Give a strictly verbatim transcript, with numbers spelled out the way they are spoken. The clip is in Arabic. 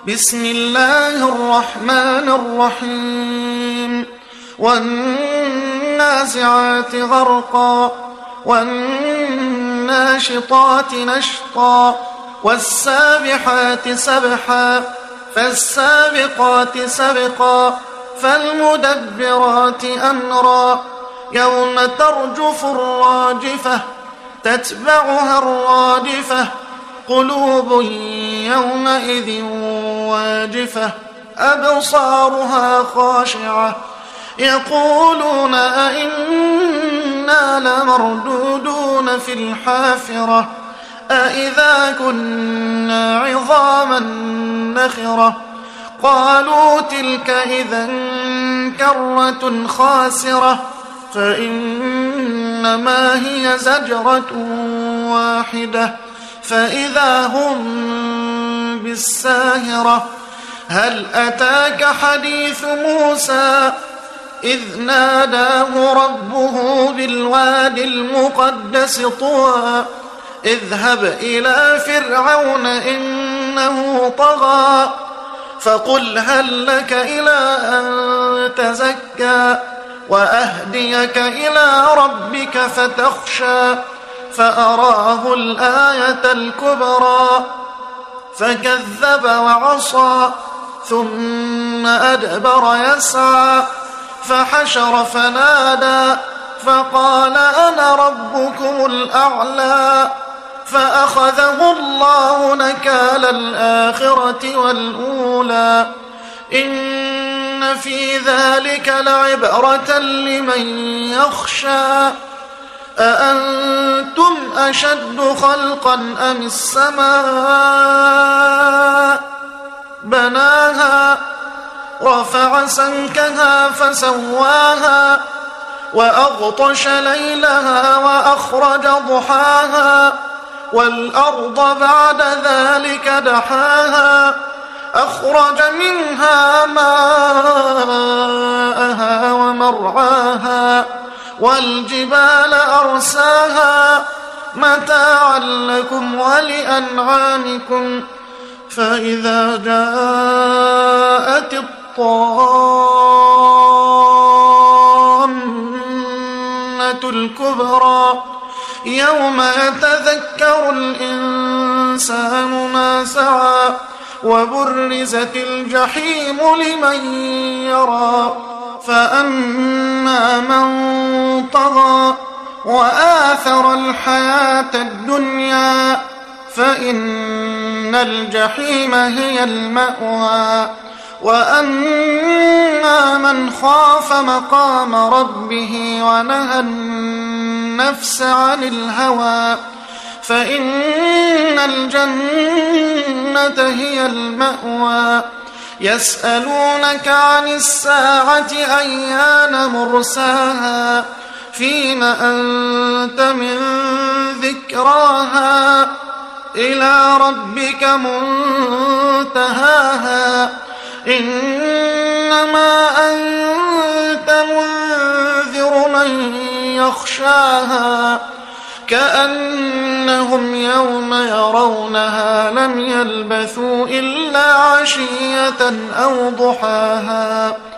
بسم الله الرحمن الرحيم والنازعات غرقا والناشطات نشطا والسابحات سبحا فالسابقات سبقا فالمدبرات أمرا يوم ترجف الراجفة تتبعها الرادفة قلوب يومئذ واجفة أبصارها خاشعة يقولون أئنا لمردودون في الحافرة أئذا كنا عظاما نخرة قالوا تلك إذا كرة خاسرة فإنما هي زجرة واحدة فإذا هم بالساهرة هل أتاك حديث موسى إذ ناداه ربه بالوادي المقدس طوى اذهب إلى فرعون إنه طغى فقل هل لك إلى أن تزكى وأهديك إلى ربك فتخشى فأراه الآية الكبرى فكذب وعصى ثم أدبر يسعى فحشر فنادى فقال أنا ربكم الأعلى فأخذه الله نكال الآخرة والأولى إن في ذلك لعبرة لمن يخشى أأنتم أشد خلقا أم السماء بناها رفع سمكها فسواها وأغطش ليلها وأخرج ضحاها والأرض بعد ذلك دحاها أخرج منها ماءها ومرعاها والجبال أرساها متاعا لكم ولأنعامكم فإذا جاءت الطامة الكبرى يوم يتذكر الإنسان ما سعى وبرزت الجحيم لمن يرى فأما من طغى وآثر الحياة الدنيا فإن الجحيم هي المأوى وأما من خاف مقام ربه ونهى النفس عن الهوى فإن الجنة هي المأوى يسألونك عن الساعة أيان مرساها فيم أنت من ذكراها إلى ربك منتهاها إنما أنت منذر من يخشاها كأنهم يوم يرونها لم يلبثوا إلا عشية أو ضحاها